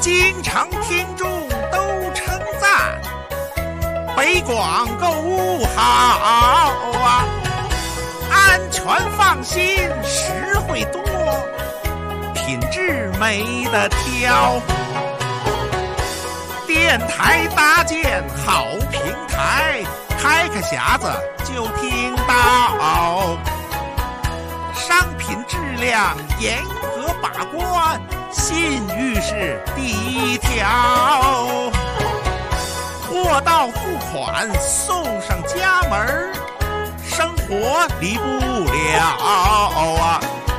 经常听众都称赞，北广购物好啊，安全放心，实惠多，品质没得挑。电台搭建好平台，开个匣子就听到，商品质量严格把关，信誉是第一条，货到付款送上家门，生活离不了啊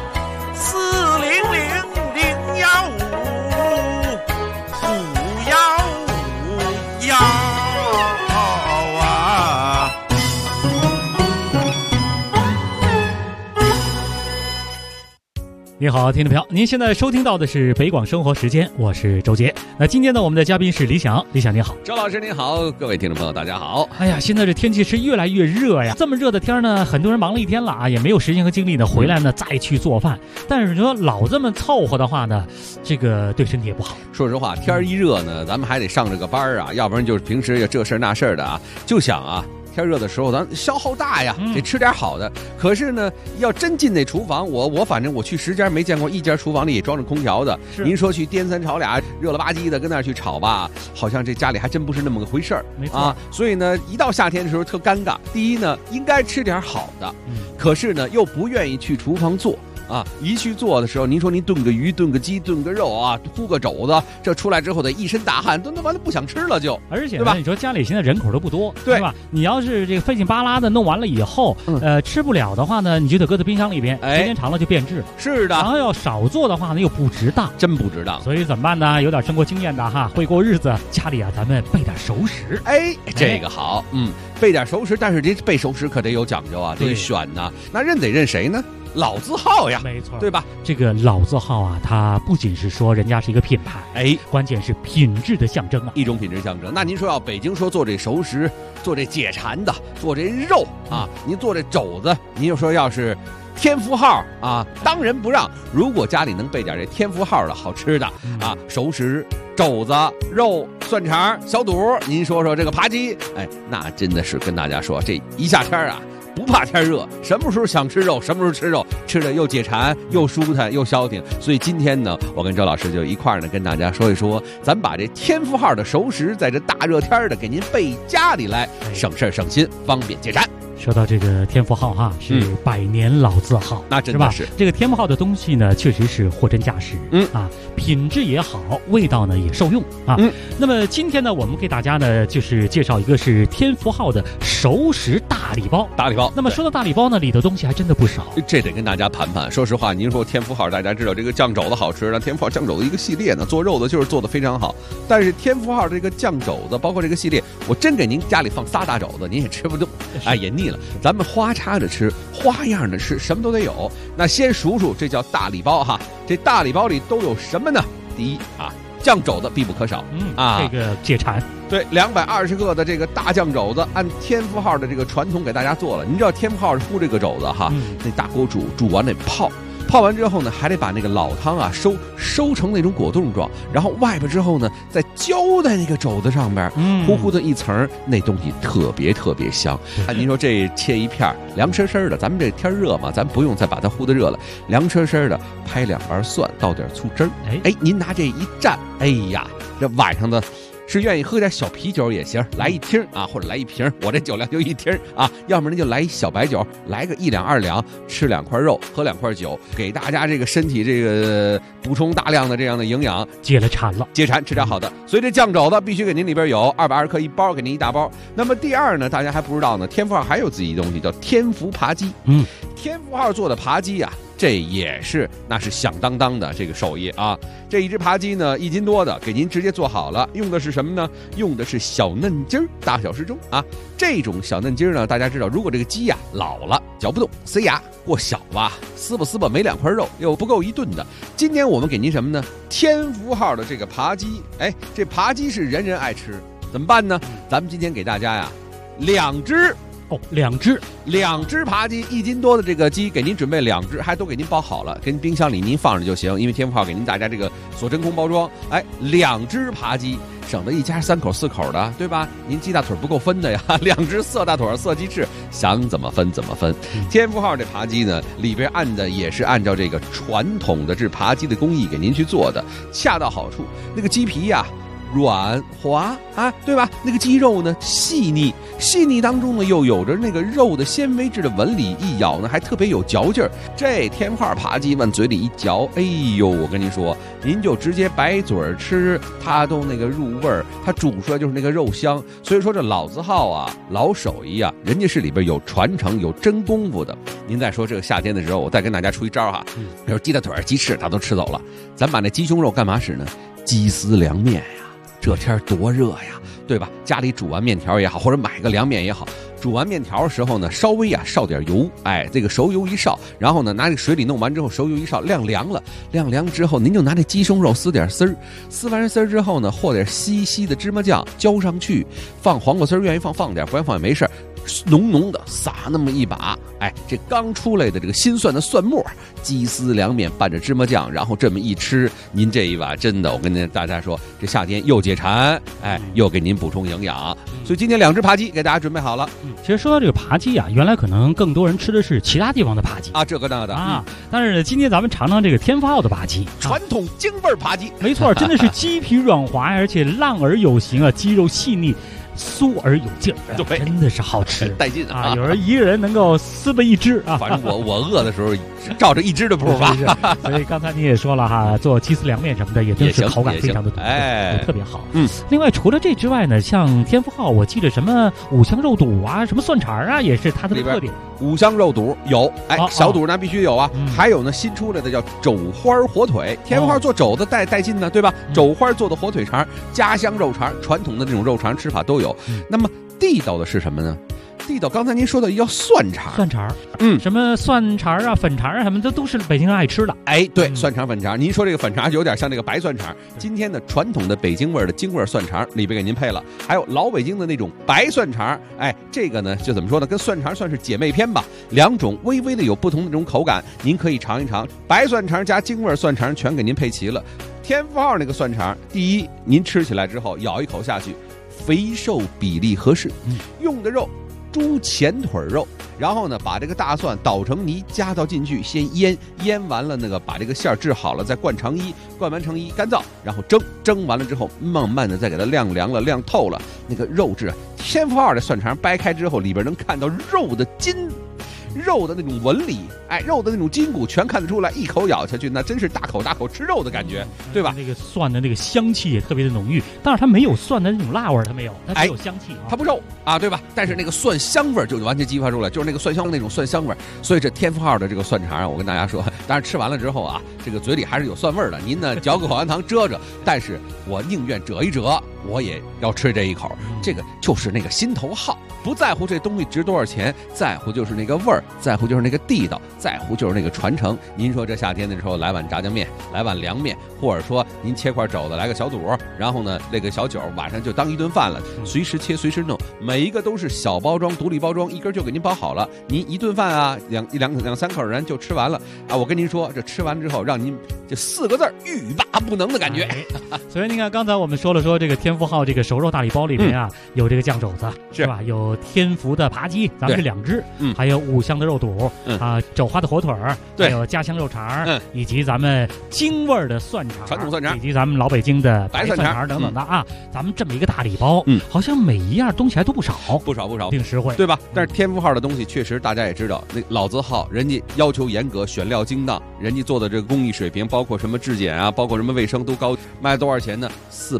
！400-015-515啊！ 你好，听众朋友，您现在收听到的是北广生活时间，我是周杰。那今天呢，我们的嘉宾是李想，李想你好。 周老师您好，各位听众朋友大家好。 哎呀，现在这天气是越来越热呀，这么热的天呢，很多人忙了一天了啊，也没有时间和精力呢回来呢再去做饭。但是说老这么凑合的话呢，这个对身体也不好。 说实话，天一热呢，咱们还得上这个班啊，要不然就是平时也这事儿那事儿的啊，就想啊。天热的时候，咱消耗大呀，得吃点好的。可是呢，要真进那厨房，我反正我去10家没见过一家厨房里装着空调的。您说去颠三炒俩，热了吧唧的跟那儿去炒吧，好像这家里还真不是那么个回事儿。 没错啊，所以呢，一到夏天的时候特尴尬。第一呢，应该吃点好的，可是呢，又不愿意去厨房做。啊，一去做的时候，您说您炖个鱼、炖个鸡、炖个肉啊，烀个肘子，这出来之后得一身大汗，炖完了不想吃了就。 而且对吧？ 你说家里现在人口都不多， 对吧？你要是这个费劲巴拉的弄完了以后，吃不了的话呢，你就得搁在冰箱里边，时间长了就变质。 是的。 然后要少做的话呢，又不值当， 真不值当。 所以怎么办呢？有点生活经验的哈，会过日子，家里啊，咱们备点熟食。 这个好，备点熟食，但是这备熟食可得有讲究啊，得选呐。那认得认谁呢？老字号呀， 没错， 对吧？ 这个老字号啊，它不仅是说人家是一个品牌，关键是品质的象征啊， 一种品质象征。那您说要北京说做这熟食，做这解馋的，做这肉啊，您做这肘子，您又说要是天福号啊，当仁不让。如果家里能备点这天福号的好吃的啊，熟食、肘子、肉、蒜肠、小肚，您说说这个扒鸡，那真的是跟大家说，这一夏天啊。不怕天热，什么时候想吃肉什么时候吃肉，吃的又解馋又舒坦又消停。所以今天呢，我跟周老师就一块儿呢跟大家说一说，咱把这天福号的熟食在这大热天的给您备家里来，省事省心，方便解馋。 说到这个天福号哈，是100年老字号， 那真的是这个天福号的东西呢，确实是货真价实，品质也好，味道呢也受用啊。那么今天呢，我们给大家呢就是介绍一个是天福号的熟食大礼包。那么说到大礼包呢，里头东西还真的不少， 这得跟大家盘盘。说实话，您说天福号，大家知道这个酱肘子好吃，那天福号酱肘子一个系列呢，做肉的就是做的非常好。但是天福号这个酱肘子，包括这个系列，我真给您家里放仨大肘子，您也吃不动，也腻了。咱们花插着吃，花样的吃，什么都得有。那先数数，这叫大礼包哈。这大礼包里都有什么呢？第一啊，酱肘子必不可少， 这个解馋。 对，220个的这个大酱肘子，按天福号的这个传统给大家做了。您知道天福号烀这个肘子哈，那大锅煮完得泡完之后呢，还得把那个老汤啊收成那种果冻状，然后外边之后呢，再浇在那个肘子上边，糊糊的一层，那东西特别特别香。您说这切一片凉生生的，咱们这天热嘛，咱不用再把它烀得热了，凉生生的拍2瓣蒜，倒点醋汁儿，您拿这一蘸，这晚上的。是愿意喝点小啤酒也行，来一听啊，或者来一瓶，我这酒量就一听啊，要么您就来一小白酒，来个1两2两，吃2块肉，喝2块酒，给大家这个身体这个补充大量的这样的营养， 解馋， 吃点好的。所以这酱肘子必须给您里边有220克一包，给您一大包。那么第二呢，大家还不知道呢，天福号还有自己的东西叫天福扒鸡，天福号做的扒鸡啊。这也是那是响当当的这个手艺啊！这一只扒鸡呢1斤多的，给您直接做好了，用的是什么呢？用的是小嫩筋儿，大小适中啊。这种小嫩筋儿呢，大家知道，如果这个鸡呀老了嚼不动，塞牙过小吧，撕吧没2块肉，又不够一顿的。今天我们给您什么呢？天福号的这个扒鸡，这扒鸡是人人爱吃，怎么办呢？咱们今天给大家呀2只哦，2只 ，2只扒鸡，1斤多的这个鸡给您准备2只，还都给您包好了，跟冰箱里您放着就行。因为天福号给您大家这个锁真空包装，哎，2只扒鸡，省得一家3口4口的，对吧？您鸡大腿不够分的呀，2只色大腿色鸡翅，想怎么分怎么分。天福号这扒鸡呢，里边也是按照这个传统的这扒鸡的工艺给您去做的，恰到好处。那个鸡皮呀，软滑啊，对吧？那个鸡肉呢细腻，细腻当中呢又有着那个肉的纤维质的纹理，一咬呢还特别有嚼劲儿。这天福号扒鸡往嘴里一嚼，哎呦，我跟您说，您就直接白嘴吃，它都那个入味儿，它煮出来就是那个肉香。所以说这老字号啊，老手艺啊，人家是里边有传承有真功夫的。您再说这个夏天的时候，我再跟大家出一招哈，比如鸡大腿鸡翅它都吃走了，咱把那鸡胸肉干嘛使呢？鸡丝凉面呀，这天多热呀，对吧？家里煮完面条也好，或者买个凉面也好，煮完面条的时候呢，稍微烧点油，哎，这个熟油一烧，然后呢拿这个水里弄完之后，熟油一烧，晾凉了，晾凉之后，您就拿这鸡胸肉撕点丝儿，撕完丝儿之后呢，和点稀稀的芝麻酱浇上去，放黄瓜丝儿，愿意放点，不愿放也没事儿。浓浓的撒那么一把，哎，这刚出来的这个新蒜的蒜末，鸡丝凉面拌着芝麻酱，然后这么一吃，您这一碗真的，我跟大家说，这夏天又解馋，哎，又给您补充营养。所以今天2只扒鸡给大家准备好了。 其实说到这个扒鸡啊，原来可能更多人吃的是其他地方的扒鸡啊，这个那个的啊，但是今天咱们尝尝这个天福号的扒鸡， 传统京味扒鸡， 没错，真的是鸡皮软滑，而且浪而有形啊，鸡肉细腻。酥而有劲儿，对，真的是好吃， 带劲啊！ 有人一个人能够撕吧1只啊， 反正我饿的时候照着1只的谱吧。 所以刚才你也说了哈，做鸡丝凉面什么的也真是口感非常的独特， 哎， 特别好。另外除了这之外呢，像天福号，我记得什么五香肉肚啊，什么蒜肠啊，也是它的特点。 五香肉肚有，哎，小肚那必须有啊。还有呢，新出来的叫肘花火腿，天福号做肘子带劲呢，对吧？肘花做的火腿肠，家乡肉肠，传统的这种肉肠吃法都有。那么地道的是什么呢？地道，刚才您说的叫蒜肠，什么蒜肠啊、粉肠啊，什么的都是北京人爱吃的。 哎，对，蒜肠、粉肠，您说这个粉肠有点像这个白蒜肠。今天的传统的北京味的京味蒜肠里边给您配了，还有老北京的那种白蒜肠。哎，这个呢就怎么说呢？跟蒜肠算是姐妹篇吧，2种微微的有不同的这种口感，您可以尝一尝。白蒜肠加京味蒜肠全给您配齐了。天福号那个蒜肠，第一，您吃起来之后咬一口下去，肥瘦比例合适，用的肉猪前腿肉，然后呢把这个大蒜捣成泥加到进去，先腌完了，那个把这个馅制好了，再灌成衣，灌完成衣干燥，然后蒸完了之后，慢慢的再给它晾凉了，晾透了，那个肉质，天福号的蒜肠掰开之后，里边能看到肉的肉的那种纹理，哎，肉的那种筋骨全看得出来，一口咬下去，那真是大口吃肉的感觉，对吧？ 那个蒜的那个香气也特别的浓郁，但是它没有蒜的那种辣味，它没有，它只有香气， 它不肉啊，对吧？但是那个蒜香味就完全激发出来，就是那个蒜香那种蒜香味。所以这天福号的这个蒜肠，我跟大家说，当然吃完了之后啊，这个嘴里还是有蒜味的，您呢嚼个口香糖遮着，但是我宁愿折一折，我也要吃这一口，这个就是那个心头好，不在乎这东西值多少钱，在乎就是那个味儿，在乎就是那个地道，在乎就是那个传承。您说这夏天的时候来碗炸酱面，来碗凉面，或者说您切块肘子来个小肚，然后呢那个小酒晚上就当一顿饭了，随时切随时弄，每一个都是小包装独立包装，一根就给您包好了，您一顿饭啊两三口人就吃完了啊！我跟您说，这吃完之后让您这4个字欲罢不能的感觉。 所以您看刚才我们说了这个天福号这个熟肉大礼包里面啊，有这个酱肘子是吧？有天福的扒鸡，咱们是2只，还有五香的肉肚，肘花的火腿儿，还有家乡肉肠，以及咱们京味的蒜肠， 传统蒜肠， 以及咱们老北京的白蒜肠等等的啊，咱们这么一个大礼包，好像每一样东西还都不少，挺实惠， 对吧？但是天福号的东西确实大家也知道，那老字号人家要求严格，选料精当，人家做的这个工艺水平，包括什么质检啊，包括什么卫生都高，卖多少钱呢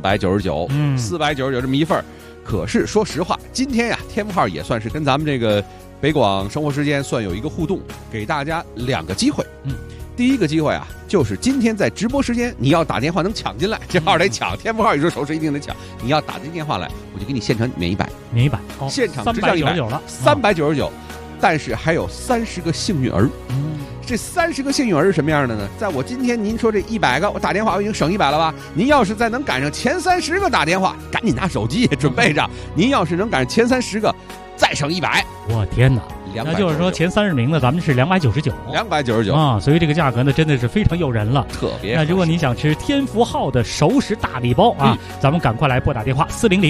？499，499这么一份。可是说实话，今天呀，天福号也算是跟咱们这个北广生活时间算有一个互动，给大家2个机会。第一个机会啊，就是今天在直播时间，你要打电话能抢进来，这号得抢，天福号宇宙手势一定得抢。你要打进电话来，我就给你现场免100，现场直降100了，399。但是还有30个幸运儿， 这30个幸运儿是什么样的呢？在我今天您说这100个，我打电话我已经省100了吧？您要是再能赶上前30个打电话，赶紧拿手机准备着。您要是能赶上前30个，再省100。 我天哪！那就是说前30名呢，咱们是299啊，所以这个价格呢真的是非常诱人了， 特别。 那如果您想吃天福号的熟食大礼包啊，咱们赶快来拨打电话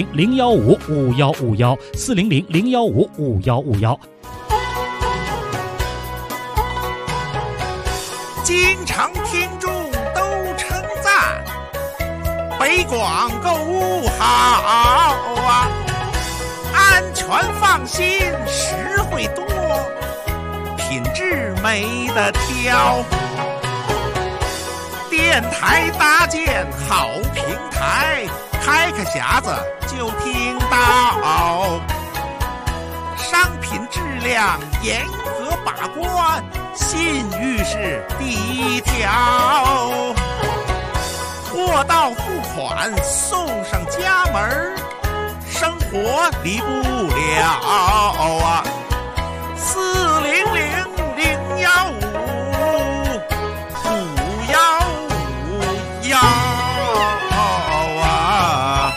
400-015-5151，400-015-5151。 经常听众都称赞北广购物好啊，安全放心，实惠多，品质没得挑。电台搭建好平台，开个匣子就听到。商品质量严格把关，信誉是第一条。货到付款送上家门，生活离不了啊！400-015-5151啊！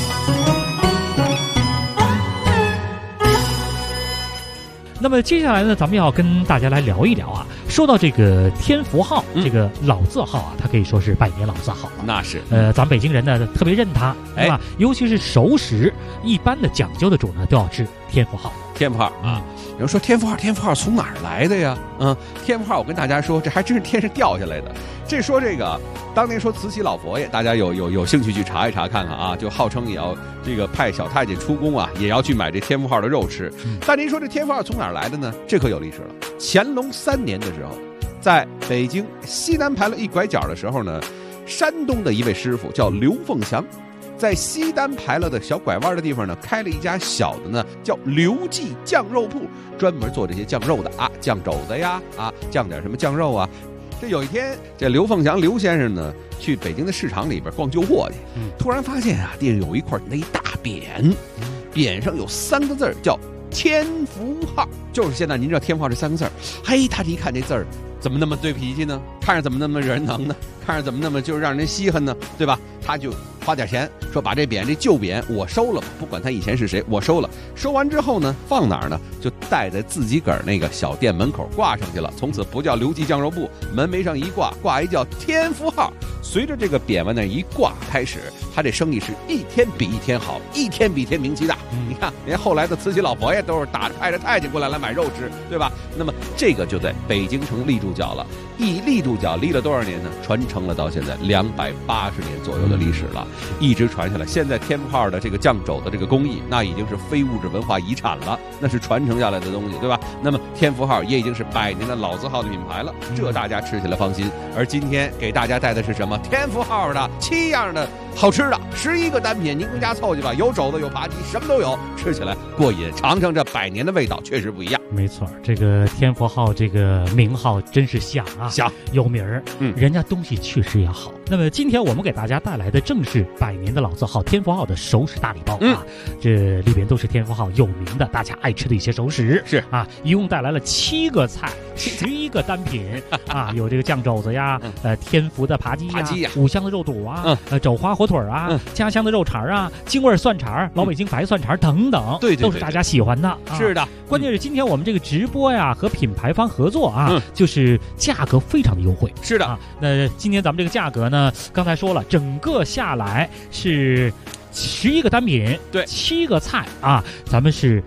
那么接下来呢，咱们要跟大家来聊一聊啊。说到这个天福号，这个老字号啊，它可以说是百年老字号了。 那是， 咱北京人呢特别认它，对吧？尤其是熟食，一般的讲究的主呢都要吃天福号。 天福号啊，有人说天福号从哪儿来的呀？天福号，我跟大家说，这还真是天上掉下来的。这说这个，当年说慈禧老佛爷，大家有兴趣去查一查看看啊，就号称也要这个派小太监出宫啊，也要去买这天福号的肉吃。但您说这天福号从哪儿来的呢？这可有历史了。乾隆3年的时候，在北京西南牌楼一拐角的时候呢，山东的一位师傅叫刘凤祥，在西单牌楼的小拐弯的地方呢，开了一家小的呢，叫刘记酱肉铺，专门做这些酱肉的啊，酱肘子呀，酱点什么酱肉啊。这有一天，这刘凤祥刘先生呢，去北京的市场里边逛旧货去，突然发现啊，地上有一块那大匾，匾上有3个字叫天福号，就是现在您知道天福号这3个字，嘿，他一看这字儿，怎么那么对脾气呢？看着怎么那么惹人疼呢？看着怎么那么就是让人稀罕呢？对吧？他就花点钱说把这旧匾我收了吧，不管他以前是谁，我收了。收完之后呢，放哪儿呢？就带在自己个儿那个小店门口挂上去了。从此不叫刘记酱肉铺，门楣上一挂一叫天福号。随着这个匾往那一挂开始，他这生意是一天比一天好，一天比一天名气大。你看，连后来的慈禧老佛爷都是派着太监过来买肉吃，对吧？那么这个就在北京城立住脚了。一立住脚立了多少年呢？传承了到现在280年左右的历史了，一直传下来。现在天福号的这个酱肘的这个工艺，那已经是非物质文化遗产了，那是传承下来的东西，对吧？那么天福号也已经是100年的老字号的品牌了，这大家吃起来放心。而今天给大家带的是什么？天福号的7样的好吃的11个单品，您回家凑去吧，有肘子有扒鸡，什么都有，吃起来过瘾，尝尝这100年的味道，确实不一样。 没错，这个天福号这个名号真是响啊， 响有名儿，人家东西确实也好。那么今天我们给大家带来的正是100年的老字号天福号的熟食大礼包啊，这里边都是天福号有名的大家爱吃的一些熟食， 是啊，一共带来了7个菜，11个单品啊，有这个酱肘子呀，天福的扒鸡呀，五香的肉肚啊，肘花火腿啊，家乡的肉肠啊，京味蒜肠，老北京白蒜肠等等， 对， 都是大家喜欢的。 是的， 关键是今天我们这个直播呀和品牌方合作啊，就是价格非常的优惠。 是的， 那今天咱们这个价格呢，刚才说了，整个下来是11个单品， 对 ，7个菜啊，咱们是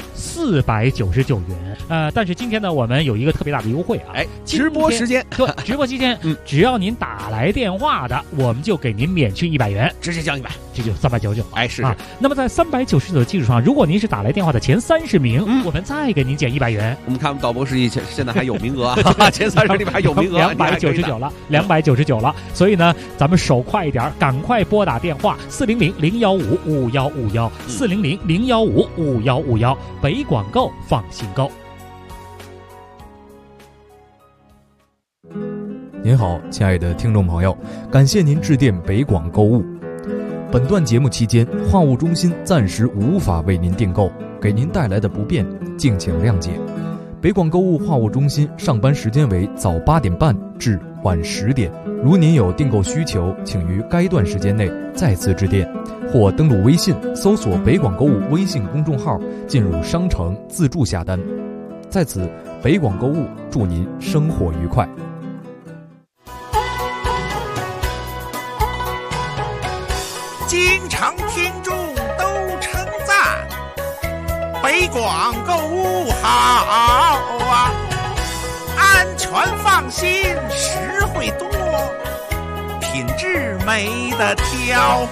499元。但是今天呢，我们有一个特别大的优惠啊， 直播时间， 对，直播期间，只要您打来电话的，我们就给您免去100元， 直接降100， 这就399。 是。 那么在399的基础上，如果您是打来电话的前30名，我们再给您减100元。 我们看我们导播示意，现在还有名额啊，前30里边还有名额 ，299了，299了。所以呢，咱们手快一点，赶快拨打电话400-015-5151，400-015-5151，北广购放心购。 您好，亲爱的听众朋友，感谢您致电北广购物。本段节目期间，话务中心暂时无法为您订购，给您带来的不便，敬请谅解。 北广购物话务中心上班时间为早8点半至晚10点。如您有订购需求，请于该段时间内再次致电，或登录微信搜索北广购物微信公众号，进入商城自助下单。在此，北广购物祝您生活愉快。 经常听众都称赞北广购物好啊，安全放心，实惠多，品质没得挑。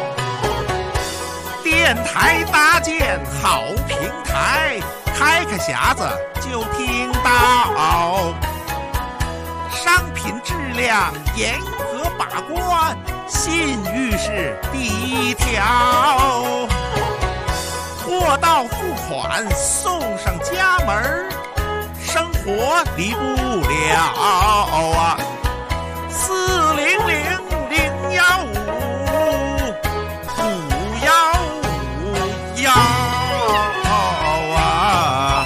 电台搭建好平台，开个匣子就听到，商品质量严格把关，信誉是第一条，货到付款送上家门，生活离不了啊！400-015-515啊！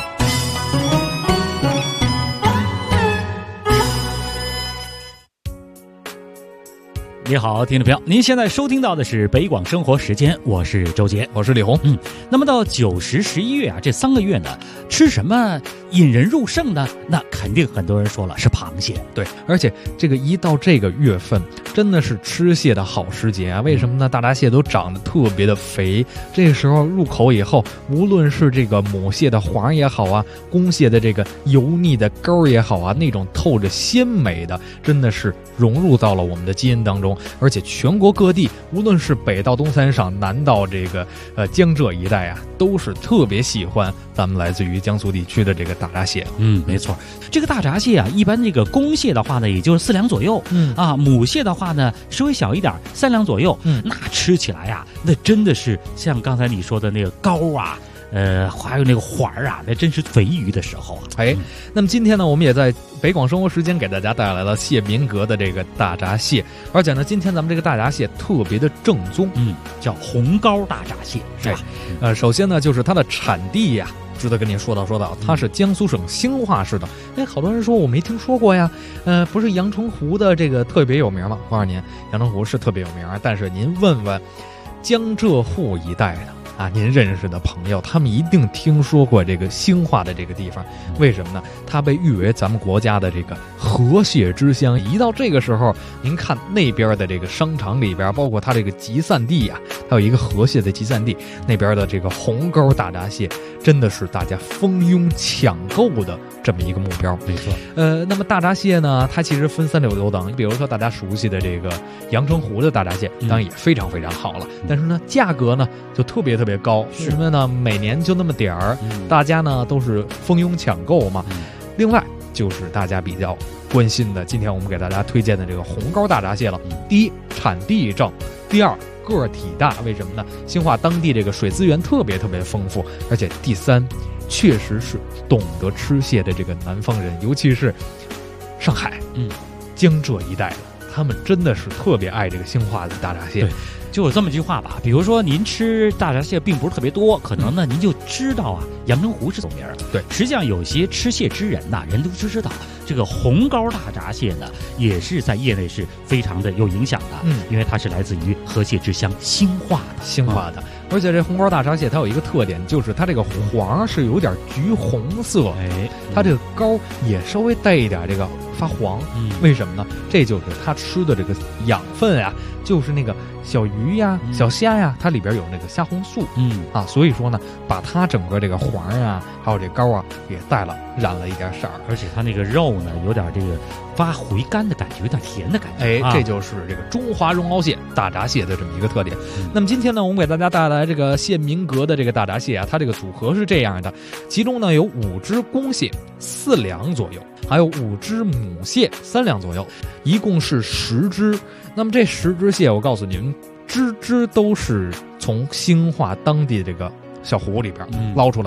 你好，听众朋友，您现在收听到的是北广生活时间，我是周杰， 我是李红。 那么到9、10、11月啊，这3个月呢，吃什么引人入胜呢？那肯定很多人说了是螃蟹。 对，而且这个一到这个月份，真的是吃蟹的好时节啊！为什么呢？大闸蟹都长得特别的肥，这个时候入口以后，无论是这个母蟹的黄也好啊，公蟹的这个油腻的膏也好啊，那种透着鲜美的，真的是融入到了我们的基因当中。而且全国各地，无论是北到东三省，南到这个江浙一带啊，都是特别喜欢咱们来自于江苏地区的这个大闸蟹。 没错，这个大闸蟹啊，一般这个公蟹的话呢，也就是4两左右，母蟹的话呢稍微小一点，3两左右。那吃起来啊，那真的是像刚才你说的那个膏啊。还有那个环啊，那真是肥鱼的时候啊！ 那么今天呢，我们也在北广生活时间给大家带来了蟹民阁的这个大闸蟹，而且呢，今天咱们这个大闸蟹特别的正宗， 叫红膏大闸蟹，是吧？ 首先呢，就是它的产地呀，值得跟您说到，它是江苏省兴化市的。好多人说我没听说过呀，不是阳澄湖的这个特别有名吗？我告诉您，阳澄湖是特别有名，但是您问问江浙沪一带的。您认识的朋友，他们一定听说过这个兴化的这个地方。为什么呢？它被誉为咱们国家的这个河蟹之乡。一到这个时候，您看那边的这个商场里边，包括它这个集散地啊，还有一个河蟹的集散地，那边的这个红膏大闸蟹，真的是大家蜂拥抢购的这么一个目标。 没错。 那么大闸蟹呢，它其实分3六等，比如说大家熟悉的这个阳澄湖的大闸蟹，当然也非常非常好了。但是呢，价格呢就特别高，为什么呢？每年就那么点儿，大家呢都是蜂拥抢购嘛。另外就是大家比较关心的，今天我们给大家推荐的这个红膏大闸蟹了。第一，产地正；第二，个体大。为什么呢？兴化当地这个水资源特别丰富，而且第三，确实是懂得吃蟹的这个南方人，尤其是上海、江浙一带的，他们真的是特别爱这个兴化的大闸蟹。 对，就有这么句话吧，比如说您吃大闸蟹并不是特别多，可能呢您就知道啊，阳澄湖是走名儿。 对， 实际上有些吃蟹之人呐，人都知道这个红膏大闸蟹呢，也是在业内是非常的有影响的。因为它是来自于河蟹之乡兴化的。 而且这红膏大闸蟹它有一个特点，就是它这个黄是有点橘红色，它这个膏也稍微带一点这个发黄。为什么呢？这就是它吃的这个养分啊，就是那个小鱼呀、小虾呀，它里边有那个虾红素。所以说呢，把它整个这个黄啊，还有这膏啊，也染了一点色儿。 而且它那个肉呢，有点这个发回甘的感觉，有点甜的感觉。 这就是这个中华绒螯蟹大闸蟹的这么一个特点。那么今天呢，我们给大家带来这个蟹民阁的这个大闸蟹啊，它这个组合是这样的，其中呢有5只公蟹4两左右，还有5只母蟹3两左右，一共是10只。那么这10只蟹，我告诉你们，只都是从兴化当地这个小湖里边捞出来的，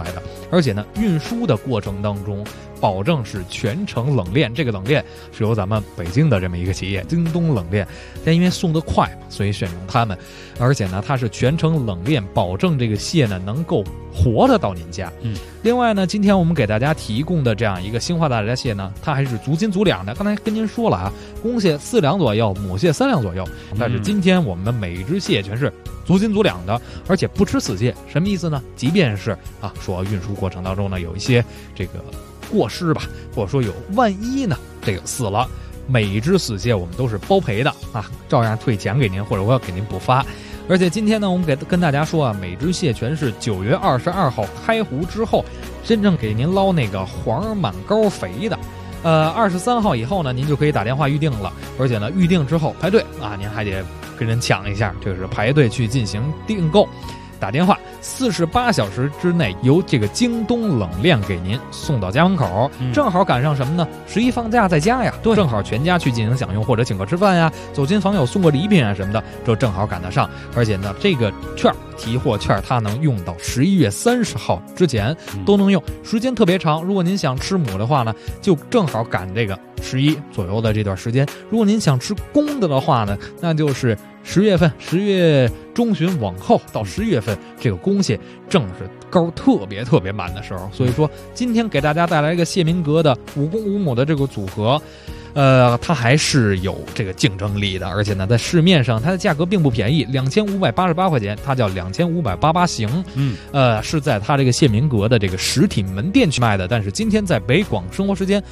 而且呢，运输的过程当中，保证是全程冷链。这个冷链是由咱们北京的这么一个企业京东冷链，但因为送得快，所以选用他们。而且呢，它是全程冷链，保证这个蟹呢能够活的到您家。另外呢，今天我们给大家提供的这样一个兴化大闸蟹呢，它还是足斤足两的。刚才跟您说了啊，公蟹4两左右，母蟹3两左右。但是今天我们每一只蟹全是足斤足两的，而且不吃死蟹。什么意思呢？即便是说运输过程当中呢有一些这个过失吧，或者说有万一呢这个死了，每一只死蟹我们都是包赔的照样退钱给您，或者我要给您补发。而且今天呢，我们跟大家说每只蟹全是9月22号开湖之后，真正给您捞那个黄满膏肥的。23号以后呢，您就可以打电话预定了。而且呢，预定之后排队您还得跟人抢一下，这个是排队去进行订购。打电话48小时之内由这个京东冷链给您送到家门口，正好赶上什么呢？11放假在家呀，正好全家去进行享用，或者请客吃饭呀，走亲访友送个礼品什么的，这正好赶得上。而且呢，这个券提货券它能用到11月30号之前都能用，时间特别长。如果您想吃母的话呢，就正好赶这个11左右的这段时间。如果您想吃公的话呢，那就是10月份，10月中旬往后到11月份，这个公蟹正是膏特别满的时候。所以说，今天给大家带来一个蟹民阁的5公5母的这个组合。它还是有这个竞争力的，而且呢，在市面上它的价格并不便宜，2588块钱，它叫2588型，是在它这个蟹民阁的这个实体门店去卖的。但是今天在北广生活时间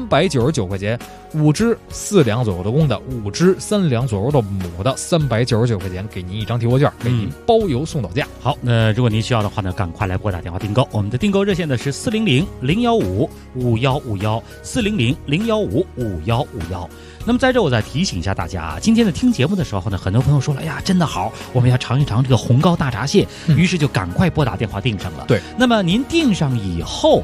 ，399块钱，5只4两左右的公的，5只3两左右的母的，399块钱给您一张提货券，给您包邮送到家。 好，那如果您需要的话呢，赶快来拨打电话订购。我们的订购热线呢是400-015-5151，400-015-5151。那么在这我再提醒一下大家今天的听节目的时候呢，很多朋友说了，哎呀，真的好，我们要尝一尝这个红膏大闸蟹，于是就赶快拨打电话订上了。 对， 那么您订上以后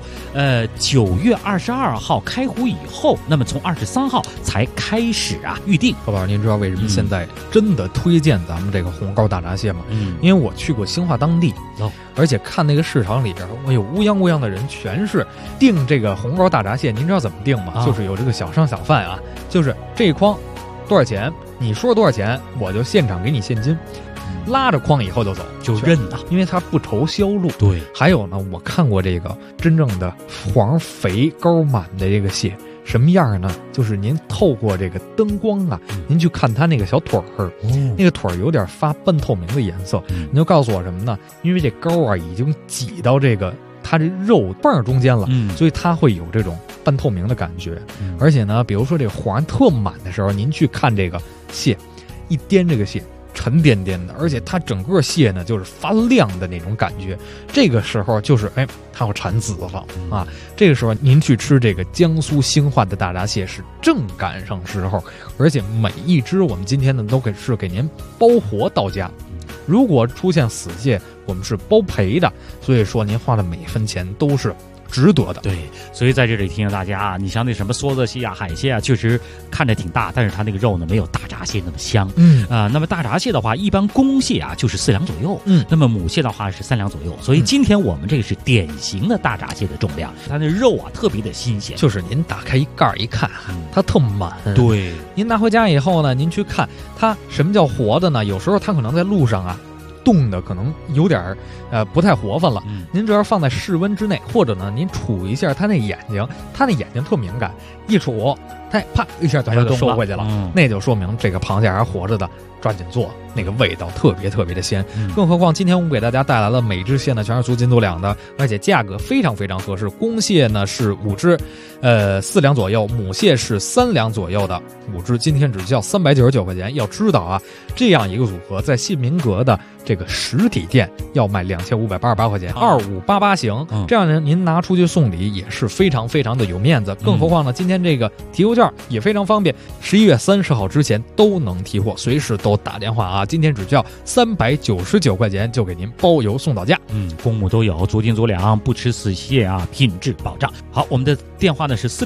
，9月22号开湖以后，那么从23号才开始预定。 何老师，您知道为什么现在真的推荐咱们这个红膏大闸蟹吗？因为我去过兴化当地，而且看那个市场里边，有乌泱的人全是订这个红膏大闸蟹。您知道怎么订吗？就是有这个小商小贩就是这一筐多少钱，你说多少钱，我就现场给你现金，拉着筐以后就走， 就认因为它不愁销路。 对， 还有呢，我看过这个真正的黄肥膏满的这个蟹。什么样呢？就是您透过这个灯光您去看它那个小腿儿，那个腿儿有点发半透明的颜色，您就告诉我什么呢？因为这膏已经挤到这个它这肉缝中间了，所以它会有这种半透明的感觉。而且呢，比如说这个黄特满的时候，您去看这个蟹，一掂这个蟹沉甸甸的，而且它整个蟹呢就是发亮的那种感觉。这个时候就是它要产子了这个时候您去吃这个江苏兴化的大闸蟹是正赶上时候，而且每一只我们今天呢都是给您包活到家。如果出现死蟹，我们是包赔的，所以说您花的每分钱都是值得的。 对，所以在这里提醒大家你像那什么梭子蟹海蟹确实看着挺大，但是它那个肉呢没有大闸蟹那么香。那么大闸蟹的话，一般公蟹就是4两左右，那么母蟹的话是3两左右。所以今天我们这个是典型的大闸蟹的重量，它那肉特别的新鲜。 就是您打开一盖一看它特满。 对， 您拿回家以后呢，您去看它什么叫活的呢？有时候它可能在路上冻的可能有点不太活泛了。您只要放在室温之内，或者呢您杵一下它那眼睛，它那眼睛特敏感，一杵它啪一下就收回去了，那就说明这个螃蟹还活着的，抓紧做，那个味道特别的鲜。更何况今天我们给大家带来了每只蟹呢全是足斤足两的，而且价格非常合适。公蟹呢是5只4两左右，母蟹是3两左右的5只，今天只需要399块钱。要知道这样一个组合在蟹民阁的这个实体店要卖2588块钱，2588型，这样您拿出去送礼也是非常的有面子。更何况呢，今天这个提货券也非常方便，11月30号之前都能提货，随时都打电话今天只需要399块钱就给您包邮送到家。 公母都有，足斤足两，不吃死蟹品质保障。好，我们的电话呢是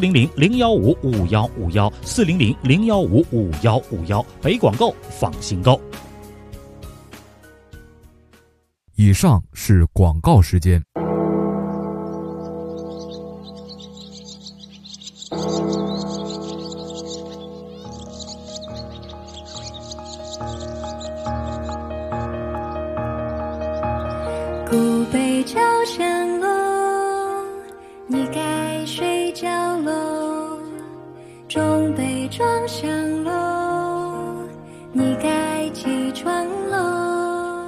400-015-5151，400-015-5151，北广购放心购。 以上是广告时间。 古北朝香楼，你该睡觉喽。中北庄香楼，你该起床喽。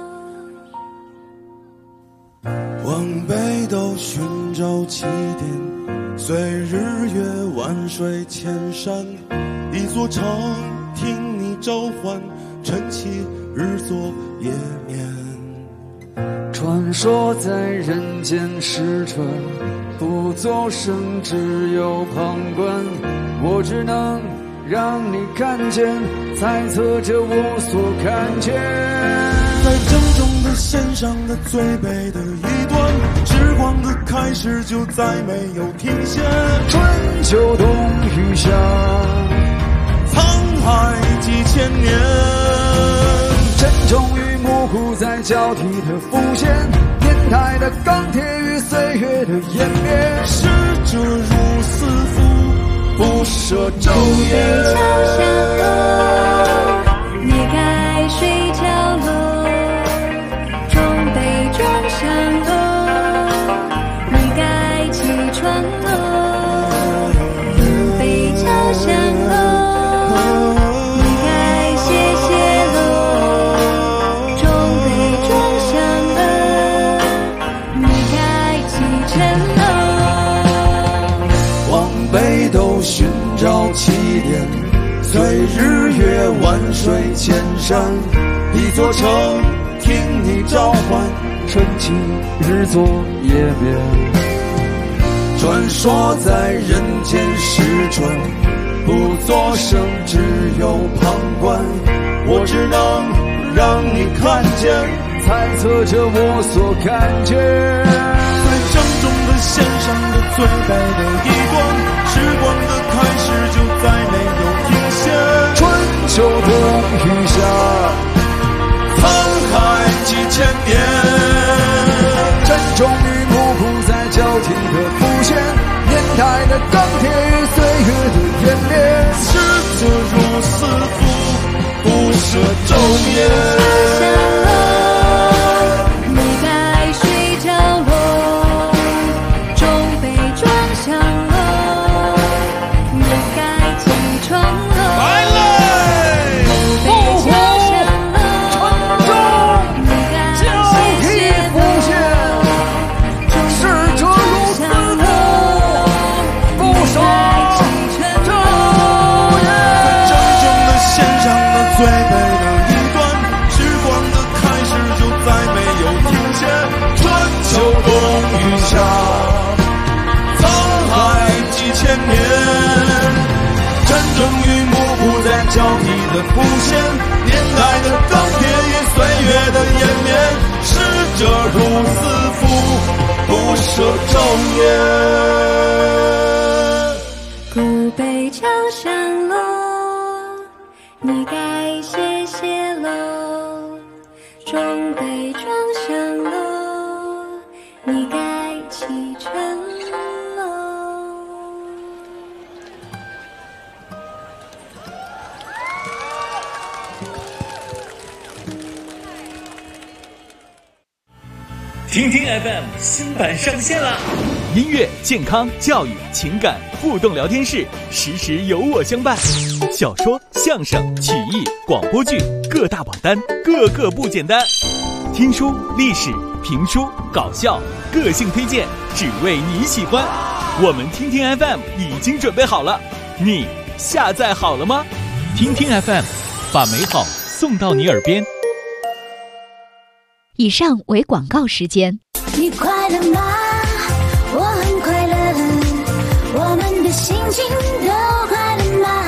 往北斗寻找起点，随日月万水千山，一座城听你召唤，晨起日作夜眠。 传说在人间使者，不作声，只有旁观。我只能让你看见，猜测着我所看见。 在正中的线上的最北的一端，时光的开始就再没有停歇。 春秋冬雨夏， 沧海几千年。 真终于模糊在交替的浮现，年代的钢铁与岁月的湮灭。 逝者如斯夫，不舍昼夜。 朝香楼，你该睡觉喽。中北庄香楼，你该起床喽。古北朝香楼，你该歇歇喽。中北庄香楼，你该启程喽。 往北斗寻找起点，随日月万水千山，一座城听你召唤， 晨起日作夜眠。 传说在人间时转，不作声，只有旁观。我只能让你看见， 猜测着我所看见。 在正中的线上的最北的一端，时光的开始就再没有停歇。 春秋冬雨夏， 沧海几千年。 真终于模糊在交替的浮现，年代的钢铁与岁月的湮灭。 逝者如斯夫，不舍昼夜。 你该睡觉喽。中北庄香楼，你该起床喽。 来嘞！ 古北朝香楼，你该歇歇喽。中北庄香楼，你该起程喽。 正中的线上的最北的一端，时光的开始就再没有停歇。春秋冬雨夏，沧海几千年。真正与模糊在交替的浮现，年代的钢铁与岁月的湮灭。逝者如斯夫，不舍昼夜。 古北朝香楼，你该歇歇喽。中北庄香楼，你该启程喽。 听听 FM 新版上线啦！ 音乐、健康、教育、情感互动聊天室，时时有我相伴。小说、相声、曲艺、广播剧，各大榜单，个个不简单。听书、历史、评书、搞笑，个性推荐，只为你喜欢。我们听听 FM 已经准备好了，你下载好了吗？听听 FM， 把美好送到你耳边。 以上为广告时间。 你快乐吗？我很快乐，我们的心情都快乐吗？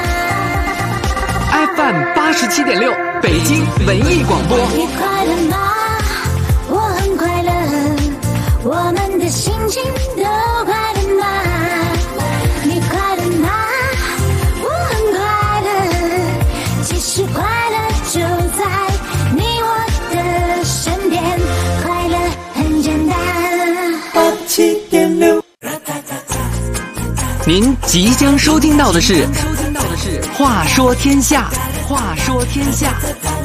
FM 87.6，北京文艺广播。 你快乐吗？我很快乐，我们的心情都快乐吗？你快乐吗？我很快乐，其实快乐就在你我的身边，快乐很简单。87.6， 您即将收听到的是《话说天下》。 话说天下。